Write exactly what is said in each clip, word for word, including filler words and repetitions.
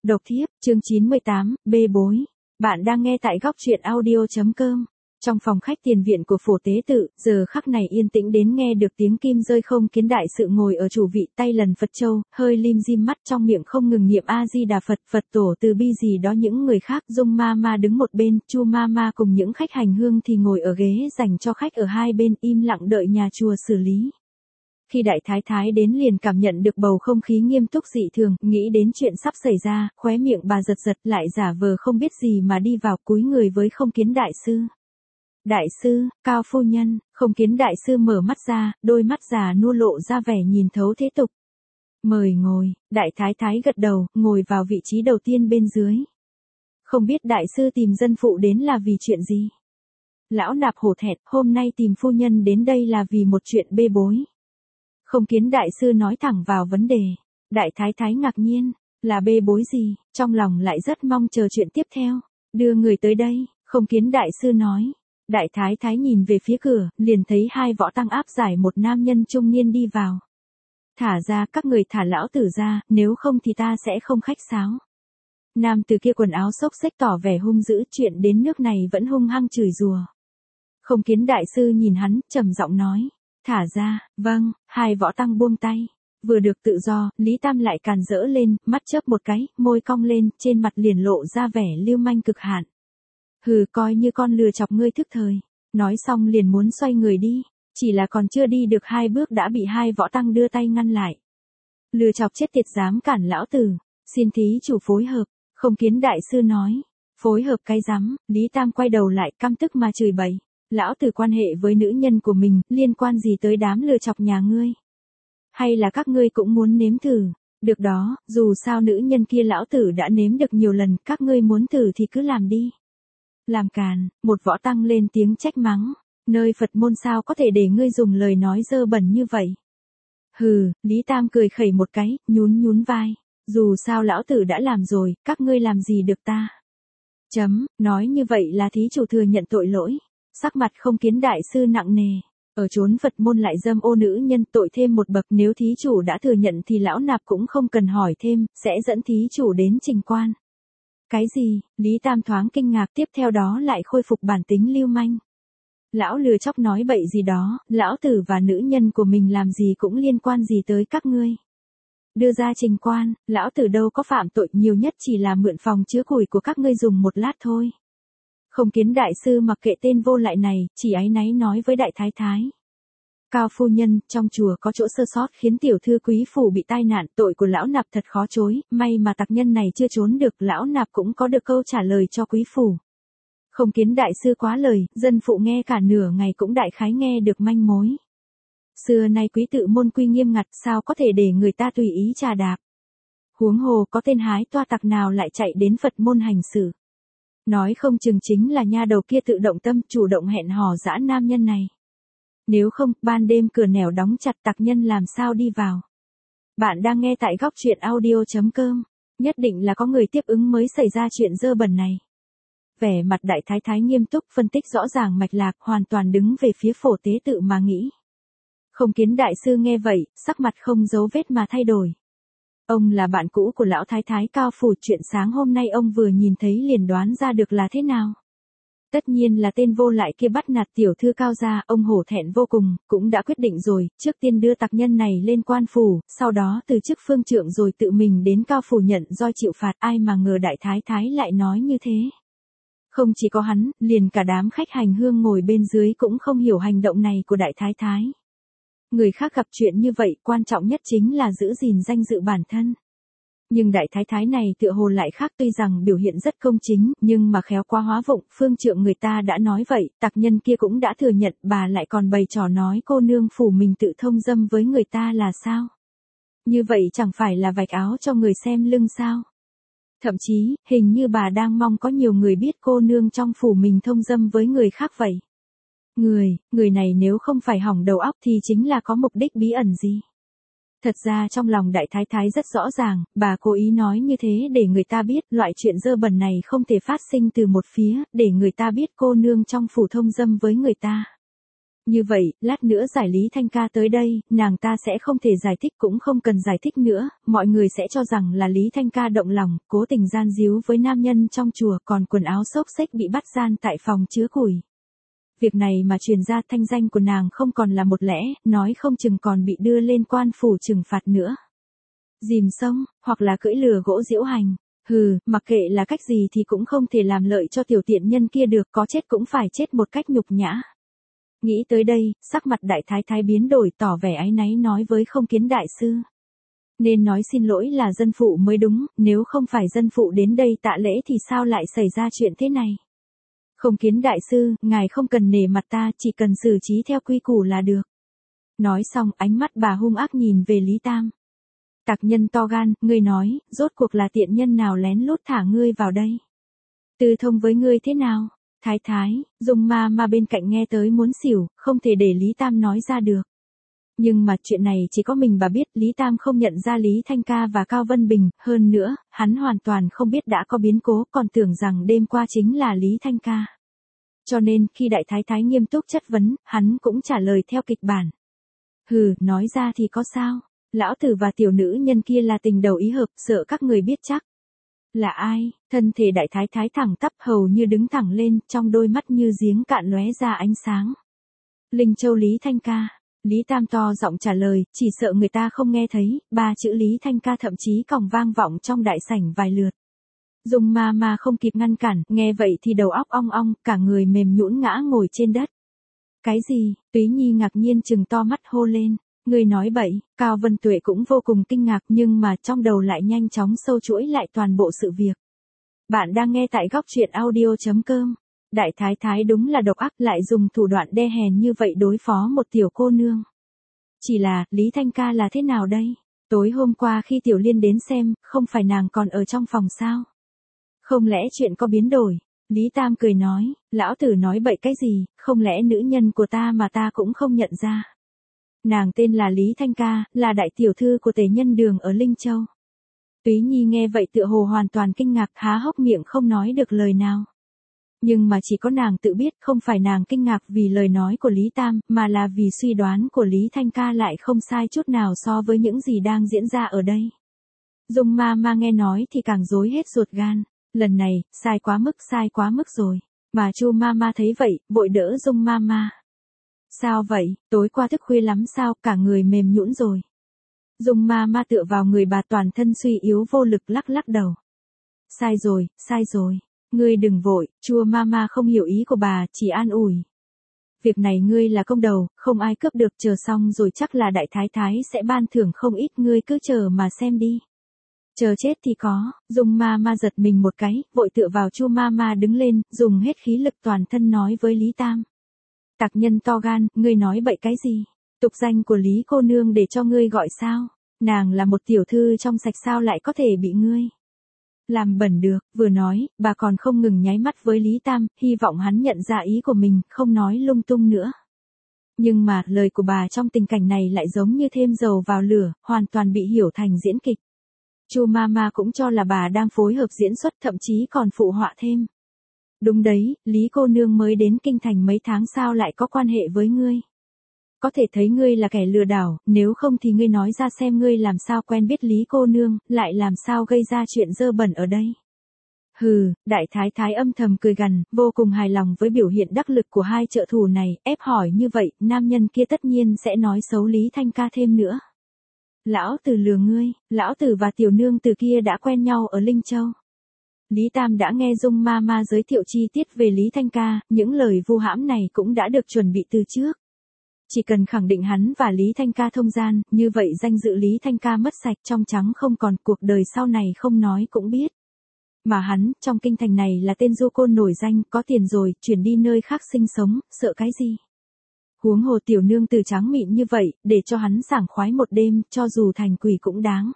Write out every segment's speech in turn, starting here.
Độc thiếp, chương chín mươi tám, bê bối. Bạn đang nghe tại góc truyện audio.com. Trong phòng khách tiền viện của phổ tế tự, giờ khắc này yên tĩnh đến nghe được tiếng kim rơi. Không Kiến đại sự ngồi ở chủ vị, tay lần Phật châu, hơi lim dim mắt, trong miệng không ngừng niệm A Di Đà Phật, Phật tổ từ bi gì đó. Những người khác, Dung ma ma đứng một bên, Chu ma ma cùng những khách hành hương thì ngồi ở ghế dành cho khách ở hai bên, im lặng đợi nhà chùa xử lý. Khi đại thái thái đến liền cảm nhận được bầu không khí nghiêm túc dị thường, nghĩ đến chuyện sắp xảy ra, khóe miệng bà giật giật, lại giả vờ không biết gì mà đi vào, cúi người với Không Kiến đại sư. Đại sư, Cao phu nhân. Không Kiến đại sư mở mắt ra, đôi mắt già nua lộ ra vẻ nhìn thấu thế tục. Mời ngồi. Đại thái thái gật đầu, ngồi vào vị trí đầu tiên bên dưới. Không biết đại sư tìm dân phụ đến là vì chuyện gì? Lão nạp hổ thẹn, hôm nay tìm phu nhân đến đây là vì một chuyện bê bối. Không Kiến đại sư nói thẳng vào vấn đề. Đại thái thái ngạc nhiên, là bê bối gì, trong lòng lại rất mong chờ chuyện tiếp theo. Đưa người tới đây, Không Kiến đại sư nói. Đại thái thái nhìn về phía cửa, liền thấy hai võ tăng áp giải một nam nhân trung niên đi vào. Thả ra, các người thả lão tử ra, nếu không thì ta sẽ không khách sáo. Nam từ kia quần áo xốc xếch tỏ vẻ hung dữ, chuyện đến nước này vẫn hung hăng chửi rủa. Không Kiến đại sư nhìn hắn, trầm giọng nói. Thả ra, vâng. Hai võ tăng buông tay. Vừa được tự do, Lý Tam lại càn rỡ lên, mắt chớp một cái, môi cong lên, trên mặt liền lộ ra vẻ lưu manh cực hạn. Hừ, coi như con lừa chọc ngươi thức thời. Nói xong liền muốn xoay người đi. Chỉ là còn chưa đi được hai bước đã bị hai võ tăng đưa tay ngăn lại. Lừa chọc chết tiệt dám cản lão tử. Xin thí chủ phối hợp. Không Kiến đại sư nói. Phối hợp cái rắm. Lý Tam quay đầu lại căm tức mà chửi bậy. Lão tử quan hệ với nữ nhân của mình, liên quan gì tới đám lừa chọc nhà ngươi? Hay là các ngươi cũng muốn nếm thử? Được đó, dù sao nữ nhân kia lão tử đã nếm được nhiều lần, các ngươi muốn thử thì cứ làm đi. Làm càn, một võ tăng lên tiếng trách mắng. Nơi Phật môn sao có thể để ngươi dùng lời nói dơ bẩn như vậy? Hừ, Lý Tam cười khẩy một cái, nhún nhún vai. Dù sao lão tử đã làm rồi, các ngươi làm gì được ta? Chấm, nói như vậy là thí chủ thừa nhận tội lỗi. Sắc mặt Không Kiến đại sư nặng nề. Ở chốn Phật môn lại dâm ô nữ nhân, tội thêm một bậc. Nếu thí chủ đã thừa nhận thì lão nạp cũng không cần hỏi thêm, sẽ dẫn thí chủ đến trình quan. Cái gì? Lý Tam thoáng kinh ngạc, tiếp theo đó lại khôi phục bản tính lưu manh. Lão lừa chóc nói bậy gì đó, lão tử và nữ nhân của mình làm gì cũng liên quan gì tới các ngươi. Đưa ra trình quan, lão tử đâu có phạm tội, nhiều nhất chỉ là mượn phòng chứa củi của các ngươi dùng một lát thôi. Không Kiến đại sư mặc kệ tên vô lại này, chỉ áy náy nói với đại thái thái. Cao phu nhân, trong chùa có chỗ sơ sót khiến tiểu thư quý phủ bị tai nạn, tội của lão nạp thật khó chối, may mà tặc nhân này chưa trốn được, lão nạp cũng có được câu trả lời cho quý phủ. Không Kiến đại sư quá lời, dân phụ nghe cả nửa ngày cũng đại khái nghe được manh mối. Xưa nay quý tự môn quy nghiêm ngặt, sao có thể để người ta tùy ý trà đạp. Huống hồ có tên hái toa tặc nào lại chạy đến Phật môn hành xử. Nói không chừng chính là nha đầu kia tự động tâm, chủ động hẹn hò dã nam nhân này. Nếu không, ban đêm cửa nẻo đóng chặt, tặc nhân làm sao đi vào. Bạn đang nghe tại góc truyện audio.com. Nhất định là có người tiếp ứng mới xảy ra chuyện dơ bẩn này. Vẻ mặt đại thái thái nghiêm túc, phân tích rõ ràng mạch lạc, hoàn toàn đứng về phía phổ tế tự mà nghĩ. Không Kiến đại sư nghe vậy, sắc mặt không giấu vết mà thay đổi. Ông là bạn cũ của lão thái thái Cao phủ, chuyện sáng hôm nay ông vừa nhìn thấy liền đoán ra được là thế nào. Tất nhiên là tên vô lại kia bắt nạt tiểu thư Cao gia, ông hổ thẹn vô cùng, cũng đã quyết định rồi, trước tiên đưa tặc nhân này lên quan phủ, sau đó từ chức phương trượng rồi tự mình đến Cao phủ nhận roi chịu phạt, ai mà ngờ đại thái thái lại nói như thế. Không chỉ có hắn, liền cả đám khách hành hương ngồi bên dưới cũng không hiểu hành động này của đại thái thái. Người khác gặp chuyện như vậy, quan trọng nhất chính là giữ gìn danh dự bản thân. Nhưng đại thái thái này tựa hồ lại khác, tuy rằng biểu hiện rất công chính, nhưng mà khéo quá hóa vụng, phương trượng người ta đã nói vậy, tặc nhân kia cũng đã thừa nhận, bà lại còn bày trò nói cô nương phủ mình tự thông dâm với người ta là sao? Như vậy chẳng phải là vạch áo cho người xem lưng sao? Thậm chí, hình như bà đang mong có nhiều người biết cô nương trong phủ mình thông dâm với người khác vậy. Người, người này nếu không phải hỏng đầu óc thì chính là có mục đích bí ẩn gì. Thật ra trong lòng đại thái thái rất rõ ràng, bà cố ý nói như thế để người ta biết loại chuyện dơ bẩn này không thể phát sinh từ một phía, để người ta biết cô nương trong phủ thông dâm với người ta. Như vậy, lát nữa giải Lý Thanh ca tới đây, nàng ta sẽ không thể giải thích cũng không cần giải thích nữa, mọi người sẽ cho rằng là Lý Thanh ca động lòng, cố tình gian díu với nam nhân trong chùa, còn quần áo xốc xếch bị bắt gian tại phòng chứa củi. Việc này mà truyền ra, thanh danh của nàng không còn là một lẽ, nói không chừng còn bị đưa lên quan phủ trừng phạt nữa. Dìm sông, hoặc là cưỡi lừa gỗ diễu hành. Hừ, mặc kệ là cách gì thì cũng không thể làm lợi cho tiểu tiện nhân kia được, có chết cũng phải chết một cách nhục nhã. Nghĩ tới đây, sắc mặt đại thái thái biến đổi, tỏ vẻ áy náy nói với Không Kiến đại sư. Nên nói xin lỗi là dân phụ mới đúng, nếu không phải dân phụ đến đây tạ lễ thì sao lại xảy ra chuyện thế này. Không Kiến đại sư, ngài không cần nể mặt ta, chỉ cần xử trí theo quy củ là được. Nói xong, ánh mắt bà hung ác nhìn về Lý Tam. Tặc nhân to gan, ngươi nói, rốt cuộc là tiện nhân nào lén lút thả ngươi vào đây? Tư thông với ngươi thế nào? Thái thái, Dung ma ma bên cạnh nghe tới muốn xỉu, không thể để Lý Tam nói ra được. Nhưng mà chuyện này chỉ có mình bà biết, Lý Tam không nhận ra Lý Thanh ca và Cao Vân Bình, hơn nữa, hắn hoàn toàn không biết đã có biến cố, còn tưởng rằng đêm qua chính là Lý Thanh ca. Cho nên, khi đại thái thái nghiêm túc chất vấn, hắn cũng trả lời theo kịch bản. Hừ, nói ra thì có sao? Lão tử và tiểu nữ nhân kia là tình đầu ý hợp, sợ các người biết chắc. Là ai? Thân thể đại thái thái thẳng tắp hầu như đứng thẳng lên, trong đôi mắt như giếng cạn lóe ra ánh sáng. Linh Châu Lý Thanh ca. Lý Tam to giọng trả lời, chỉ sợ người ta không nghe thấy, ba chữ Lý Thanh ca thậm chí còn vang vọng trong đại sảnh vài lượt. Dung ma ma không kịp ngăn cản, nghe vậy thì đầu óc ong ong, cả người mềm nhũn ngã ngồi trên đất. Cái gì? Túy Nhi ngạc nhiên trừng to mắt hô lên. Người nói bậy, Cao Vân Tuệ cũng vô cùng kinh ngạc nhưng mà trong đầu lại nhanh chóng sâu chuỗi lại toàn bộ sự việc. Bạn đang nghe tại góc truyện audio chấm com. Đại thái thái đúng là độc ác, lại dùng thủ đoạn đê hèn như vậy đối phó một tiểu cô nương. Chỉ là, Lý Thanh ca là thế nào đây? Tối hôm qua khi Tiểu Liên đến xem, không phải nàng còn ở trong phòng sao? Không lẽ chuyện có biến đổi? Lý Tam cười nói, lão tử nói bậy cái gì, không lẽ nữ nhân của ta mà ta cũng không nhận ra. Nàng tên là Lý Thanh ca, là đại tiểu thư của Tề Nhân Đường ở Linh Châu. Túy Nhi nghe vậy tựa hồ hoàn toàn kinh ngạc, há hốc miệng không nói được lời nào. Nhưng mà chỉ có nàng tự biết, không phải nàng kinh ngạc vì lời nói của Lý Tam, mà là vì suy đoán của Lý Thanh ca lại không sai chút nào so với những gì đang diễn ra ở đây. Dung ma ma nghe nói thì càng rối hết ruột gan, lần này, sai quá mức sai quá mức rồi, mà Chu ma ma thấy vậy, vội đỡ Dung ma ma. Sao vậy, tối qua thức khuya lắm sao, cả người mềm nhũn rồi. Dung ma ma tựa vào người bà toàn thân suy yếu vô lực lắc lắc đầu. Sai rồi, sai rồi, ngươi đừng vội, Chua ma ma không hiểu ý của bà, chỉ an ủi. Việc này ngươi là công đầu, không ai cướp được, chờ xong rồi chắc là đại thái thái sẽ ban thưởng không ít, ngươi cứ chờ mà xem đi. Chờ chết thì có, Dung ma ma giật mình một cái, vội tựa vào Chu ma ma đứng lên, dùng hết khí lực toàn thân nói với Lý Tam. Tặc nhân to gan, ngươi nói bậy cái gì? Tục danh của Lý cô nương để cho ngươi gọi sao? Nàng là một tiểu thư trong sạch sao lại có thể bị ngươi làm bẩn được? Vừa nói, bà còn không ngừng nháy mắt với Lý Tam, hy vọng hắn nhận ra ý của mình, không nói lung tung nữa. Nhưng mà, lời của bà trong tình cảnh này lại giống như thêm dầu vào lửa, hoàn toàn bị hiểu thành diễn kịch. Chu ma ma cũng cho là bà đang phối hợp diễn xuất, thậm chí còn phụ họa thêm. Đúng đấy, Lý cô nương mới đến kinh thành mấy tháng sao lại có quan hệ với ngươi? Có thể thấy ngươi là kẻ lừa đảo, nếu không thì ngươi nói ra xem ngươi làm sao quen biết Lý cô nương, lại làm sao gây ra chuyện dơ bẩn ở đây. Hừ, đại thái thái âm thầm cười gằn, vô cùng hài lòng với biểu hiện đắc lực của hai trợ thủ này, ép hỏi như vậy, nam nhân kia tất nhiên sẽ nói xấu Lý Thanh ca thêm nữa. Lão tử lừa ngươi, lão tử và tiểu nương từ kia đã quen nhau ở Linh Châu. Lý Tam đã nghe Dung ma ma giới thiệu chi tiết về Lý Thanh ca, những lời vu hãm này cũng đã được chuẩn bị từ trước. Chỉ cần khẳng định hắn và Lý Thanh ca thông gian, như vậy danh dự Lý Thanh ca mất sạch trong trắng không còn, cuộc đời sau này không nói cũng biết. Mà hắn, trong kinh thành này là tên du côn nổi danh, có tiền rồi, chuyển đi nơi khác sinh sống, sợ cái gì? Huống hồ tiểu nương từ trắng mịn như vậy, để cho hắn sảng khoái một đêm, cho dù thành quỷ cũng đáng.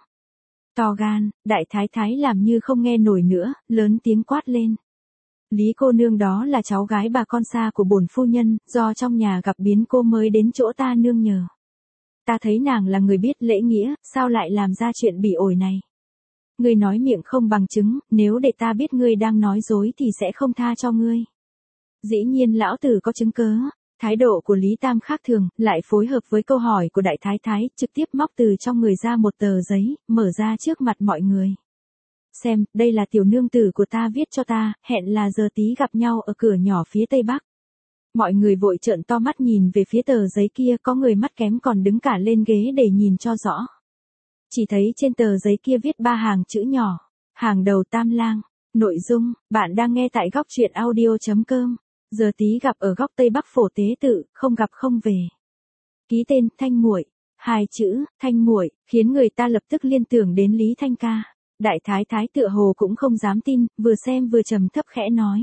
To gan, đại thái thái làm như không nghe nổi nữa, lớn tiếng quát lên. Lý cô nương đó là cháu gái bà con xa của bổn phu nhân, do trong nhà gặp biến cô mới đến chỗ ta nương nhờ. Ta thấy nàng là người biết lễ nghĩa, sao lại làm ra chuyện bỉ ổi này? Ngươi nói miệng không bằng chứng, nếu để ta biết ngươi đang nói dối thì sẽ không tha cho ngươi. Dĩ nhiên lão tử có chứng cớ. Thái độ của Lý Tam khác thường, lại phối hợp với câu hỏi của đại thái thái, trực tiếp móc từ trong người ra một tờ giấy, mở ra trước mặt mọi người. Xem, đây là tiểu nương tử của ta viết cho ta, hẹn là giờ tí gặp nhau ở cửa nhỏ phía tây bắc. Mọi người vội trợn to mắt nhìn về phía tờ giấy kia, có người mắt kém còn đứng cả lên ghế để nhìn cho rõ. Chỉ thấy trên tờ giấy kia viết ba hàng chữ nhỏ, hàng đầu Tam Lang. Nội dung, bạn đang nghe tại góc truyện audio chấm com. Giờ tí gặp ở góc tây bắc Phổ Tế Tự, không gặp không về. Ký tên, Thanh Muội. Hai chữ, Thanh Muội, khiến người ta lập tức liên tưởng đến Lý Thanh Ca. Đại thái thái tựa hồ cũng không dám tin, vừa xem vừa trầm thấp khẽ nói.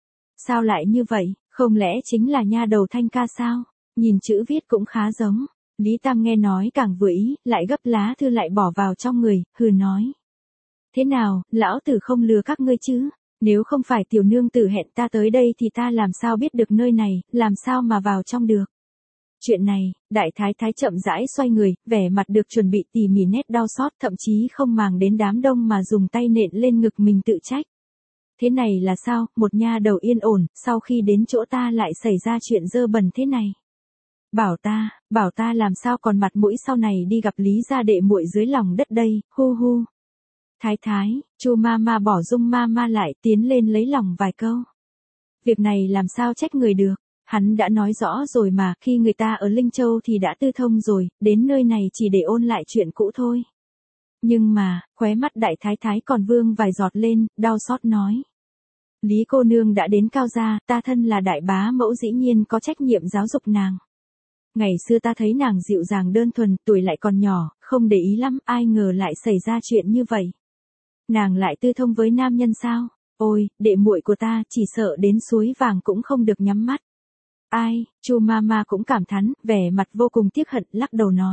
Sao lại như vậy, không lẽ chính là nha đầu Thanh Ca sao? Nhìn chữ viết cũng khá giống. Lý Tam nghe nói càng vừa ý, lại gấp lá thư lại bỏ vào trong người, hừ nói. Thế nào, lão tử không lừa các ngươi chứ? Nếu không phải tiểu nương tử hẹn ta tới đây thì ta làm sao biết được nơi này, làm sao mà vào trong được? Chuyện này, đại thái thái chậm rãi xoay người, vẻ mặt được chuẩn bị tỉ mỉ nét đau xót, thậm chí không màng đến đám đông mà dùng tay nện lên ngực mình tự trách. Thế này là sao, một nha đầu yên ổn, sau khi đến chỗ ta lại xảy ra chuyện dơ bẩn thế này. Bảo ta, bảo ta làm sao còn mặt mũi sau này đi gặp Lý gia đệ muội dưới lòng đất đây, hu hu. Thái thái, Chu Mama bỏ Dung Mama lại, tiến lên lấy lòng vài câu. Việc này làm sao trách người được, hắn đã nói rõ rồi mà, khi người ta ở Linh Châu thì đã tư thông rồi, đến nơi này chỉ để ôn lại chuyện cũ thôi. Nhưng mà, khóe mắt đại thái thái còn vương vài giọt lên, đau xót nói. Lý cô nương đã đến Cao gia, ta thân là đại bá mẫu dĩ nhiên có trách nhiệm giáo dục nàng. Ngày xưa ta thấy nàng dịu dàng đơn thuần, tuổi lại còn nhỏ, không để ý lắm, ai ngờ lại xảy ra chuyện như vậy. Nàng lại tư thông với nam nhân sao? Ôi, đệ muội của ta, chỉ sợ đến suối vàng cũng không được nhắm mắt. Ai, Chu Mama cũng cảm thán, vẻ mặt vô cùng tiếc hận, lắc đầu nói.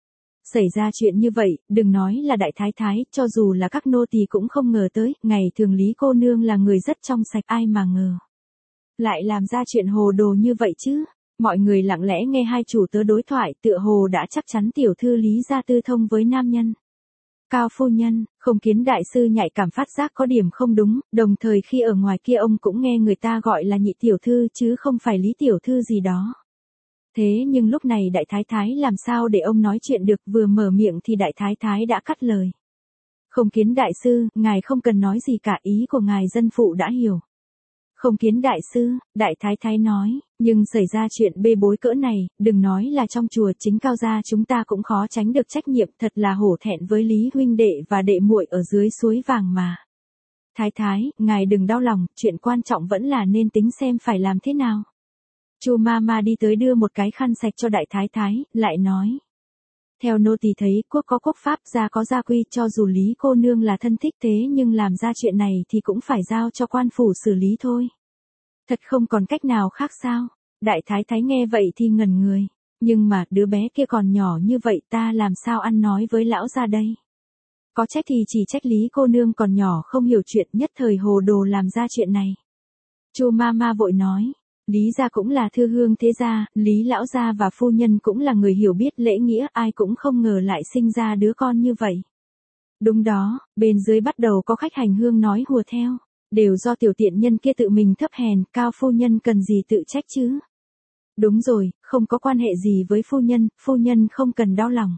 Xảy ra chuyện như vậy, đừng nói là đại thái thái, cho dù là các nô tỳ cũng không ngờ tới, ngày thường Lý cô nương là người rất trong sạch, ai mà ngờ. Lại làm ra chuyện hồ đồ như vậy chứ? Mọi người lặng lẽ nghe hai chủ tớ đối thoại, tựa hồ đã chắc chắn tiểu thư Lý gia tư thông với nam nhân. Cao phu nhân, Không Kiến đại sư nhạy cảm phát giác có điểm không đúng, đồng thời khi ở ngoài kia ông cũng nghe người ta gọi là nhị tiểu thư chứ không phải Lý tiểu thư gì đó. Thế nhưng lúc này đại thái thái làm sao để ông nói chuyện được, vừa mở miệng thì đại thái thái đã cắt lời. Không Kiến đại sư, ngài không cần nói gì cả, ý của ngài dân phụ đã hiểu. Không Kiến đại sư, đại thái thái nói, nhưng xảy ra chuyện bê bối cỡ này, đừng nói là trong chùa, chính Cao gia chúng ta cũng khó tránh được trách nhiệm, thật là hổ thẹn với Lý huynh đệ và đệ muội ở dưới suối vàng mà. Thái thái, ngài đừng đau lòng, chuyện quan trọng vẫn là nên tính xem phải làm thế nào. Chu Mama đi tới đưa một cái khăn sạch cho đại thái thái, lại nói. Theo nô tỳ thấy, quốc có quốc pháp, gia có gia quy, cho dù Lý cô nương là thân thích thế nhưng làm ra chuyện này thì cũng phải giao cho quan phủ xử lý thôi. Thật không còn cách nào khác sao? Đại thái thái nghe vậy thì ngẩn người. Nhưng mà, đứa bé kia còn nhỏ như vậy, ta làm sao ăn nói với lão gia đây? Có trách thì chỉ trách Lý cô nương còn nhỏ không hiểu chuyện, nhất thời hồ đồ làm ra chuyện này. Chu Mama vội nói. Lý gia cũng là thư hương thế gia, Lý lão gia và phu nhân cũng là người hiểu biết lễ nghĩa, ai cũng không ngờ lại sinh ra đứa con như vậy. Đúng đó, bên dưới bắt đầu có khách hành hương nói hùa theo, đều do tiểu tiện nhân kia tự mình thấp hèn, Cao phu nhân cần gì tự trách chứ? Đúng rồi, không có quan hệ gì với phu nhân, phu nhân không cần đau lòng.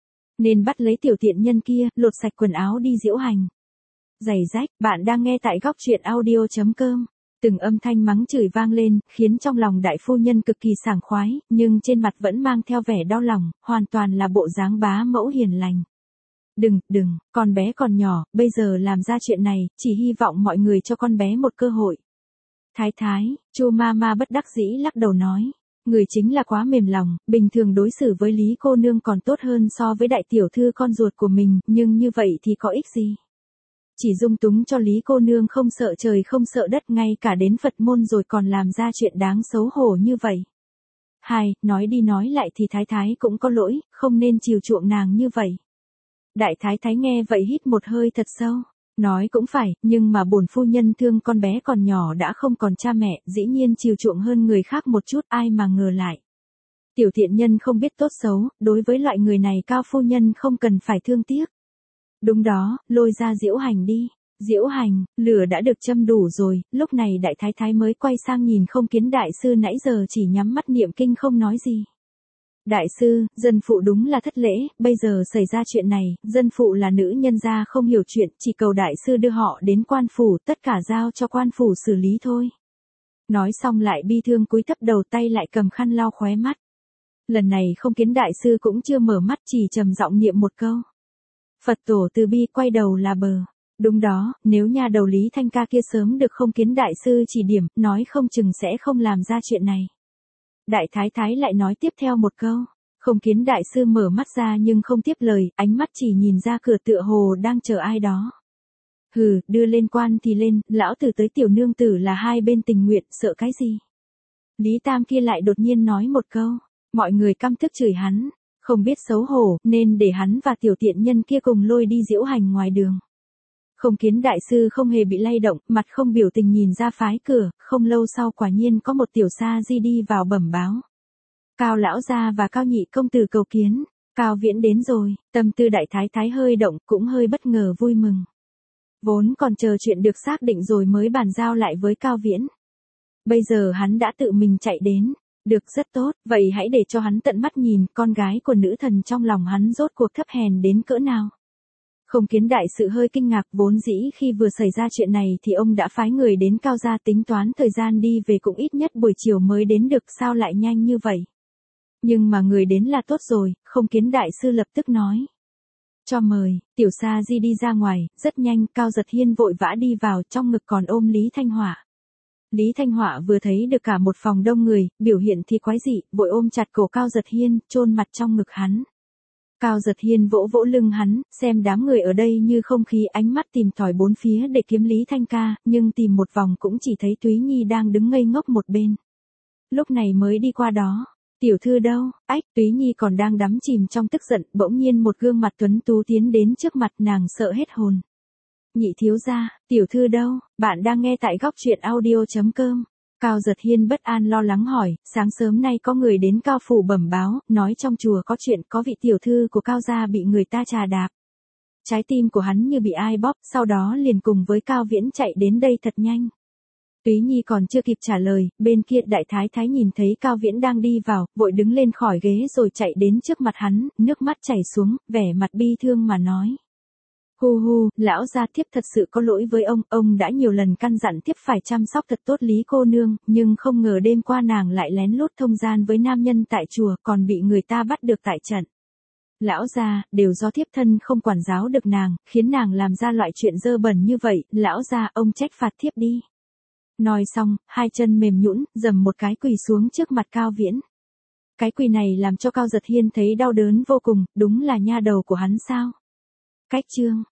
Nên bắt lấy tiểu tiện nhân kia, lột sạch quần áo đi diễu hành. Giày rách, bạn đang nghe tại góc truyện audio chấm com. Từng âm thanh mắng chửi vang lên, khiến trong lòng đại phu nhân cực kỳ sảng khoái, nhưng trên mặt vẫn mang theo vẻ đau lòng, hoàn toàn là bộ dáng bá mẫu hiền lành. Đừng, đừng, con bé còn nhỏ, bây giờ làm ra chuyện này, chỉ hy vọng mọi người cho con bé một cơ hội. Thái thái, Chu Mama bất đắc dĩ lắc đầu nói, người chính là quá mềm lòng, bình thường đối xử với Lý cô nương còn tốt hơn so với đại tiểu thư con ruột của mình, nhưng như vậy thì có ích gì? Chỉ dung túng cho Lý cô nương không sợ trời không sợ đất, ngay cả đến Phật môn rồi còn làm ra chuyện đáng xấu hổ như vậy. Hai, nói đi nói lại thì thái thái cũng có lỗi, không nên chiều chuộng nàng như vậy. Đại thái thái nghe vậy hít một hơi thật sâu, nói cũng phải, nhưng mà bổn phu nhân thương con bé còn nhỏ đã không còn cha mẹ, dĩ nhiên chiều chuộng hơn người khác một chút, ai mà ngờ lại. Tiểu thiện nhân không biết tốt xấu, đối với loại người này Cao phu nhân không cần phải thương tiếc. Đúng đó, lôi ra diễu hành đi. Diễu Hành, lửa đã được châm đủ rồi, lúc này đại thái thái mới quay sang nhìn Không Kiến đại sư nãy giờ chỉ nhắm mắt niệm kinh không nói gì. Đại sư, dân phụ đúng là thất lễ, bây giờ xảy ra chuyện này, dân phụ là nữ nhân gia không hiểu chuyện, chỉ cầu đại sư đưa họ đến quan phủ, tất cả giao cho quan phủ xử lý thôi. Nói xong lại bi thương cúi thấp đầu, tay lại cầm khăn lau khóe mắt. Lần này Không Kiến đại sư cũng chưa mở mắt, chỉ trầm giọng niệm một câu. Phật tổ từ bi, quay đầu là bờ. Đúng đó, nếu nhà đầu Lý Thanh Ca kia sớm được Không Kiến đại sư chỉ điểm, nói không chừng sẽ không làm ra chuyện này. Đại thái thái lại nói tiếp theo một câu. Không Kiến đại sư mở mắt ra nhưng không tiếp lời, ánh mắt chỉ nhìn ra cửa tựa hồ đang chờ ai đó. Hừ, đưa lên quan thì lên, lão tử tới tiểu nương tử là hai bên tình nguyện, sợ cái gì? Lý Tam kia lại đột nhiên nói một câu, mọi người căm tức chửi hắn, không biết xấu hổ, nên để hắn và tiểu tiện nhân kia cùng lôi đi diễu hành ngoài đường. Không Kiến đại sư không hề bị lay động, mặt không biểu tình nhìn ra phái cửa, không lâu sau quả nhiên có một tiểu sa di đi vào bẩm báo. Cao lão gia và Cao nhị công tử cầu kiến, Cao Viễn đến rồi, tâm tư đại thái thái hơi động, cũng hơi bất ngờ vui mừng. Vốn còn chờ chuyện được xác định rồi mới bàn giao lại với Cao Viễn. Bây giờ hắn đã tự mình chạy đến, được rất tốt, vậy hãy để cho hắn tận mắt nhìn con gái của nữ thần trong lòng hắn rốt cuộc thấp hèn đến cỡ nào. Không Kiến đại sự hơi kinh ngạc, vốn dĩ khi vừa xảy ra chuyện này thì ông đã phái người đến Cao gia tính toán thời gian đi về cũng ít nhất buổi chiều mới đến được, sao lại nhanh như vậy. Nhưng mà người đến là tốt rồi, Không Kiến đại sư lập tức nói. Cho mời, tiểu sa di đi ra ngoài, rất nhanh, Cao Giật Hiên vội vã đi vào, trong ngực còn ôm Lý Thanh Họa. Lý Thanh Họa vừa thấy được cả một phòng đông người, biểu hiện thì quái dị, vội ôm chặt cổ Cao Giật Hiên, chôn mặt trong ngực hắn. Cao Giật Hiên vỗ vỗ lưng hắn, xem đám người ở đây như không khí, ánh mắt tìm tòi bốn phía để kiếm Lý Thanh ca, nhưng tìm một vòng cũng chỉ thấy Túy Nhi đang đứng ngây ngốc một bên. Lúc này mới đi qua đó. Tiểu thư đâu? Ách, Túy Nhi còn đang đắm chìm trong tức giận, bỗng nhiên một gương mặt tuấn tú tiến đến trước mặt, nàng sợ hết hồn. Nhị thiếu gia, tiểu thư đâu? Bạn đang nghe tại góc truyện audio chấm com. Cao Giật Hiên bất an lo lắng hỏi, sáng sớm nay có người đến Cao phủ bẩm báo, nói trong chùa có chuyện, có vị tiểu thư của Cao gia bị người ta trà đạp. Trái tim của hắn như bị ai bóp, sau đó liền cùng với Cao Viễn chạy đến đây thật nhanh. Túy Nhi còn chưa kịp trả lời, bên kia đại thái thái nhìn thấy Cao Viễn đang đi vào, vội đứng lên khỏi ghế rồi chạy đến trước mặt hắn, nước mắt chảy xuống, vẻ mặt bi thương mà nói. Hu hu, lão gia thiếp thật sự có lỗi với ông, ông đã nhiều lần căn dặn thiếp phải chăm sóc thật tốt Lý cô nương, nhưng không ngờ đêm qua nàng lại lén lút thông gian với nam nhân tại chùa, còn bị người ta bắt được tại trận. Lão gia, đều do thiếp thân không quản giáo được nàng, khiến nàng làm ra loại chuyện dơ bẩn như vậy, lão gia, ông trách phạt thiếp đi. Nói xong, hai chân mềm nhũn, dầm một cái quỳ xuống trước mặt Cao Viễn. Cái quỳ này làm cho Cao Giật Hiên thấy đau đớn vô cùng, đúng là nha đầu của hắn sao? Cách chương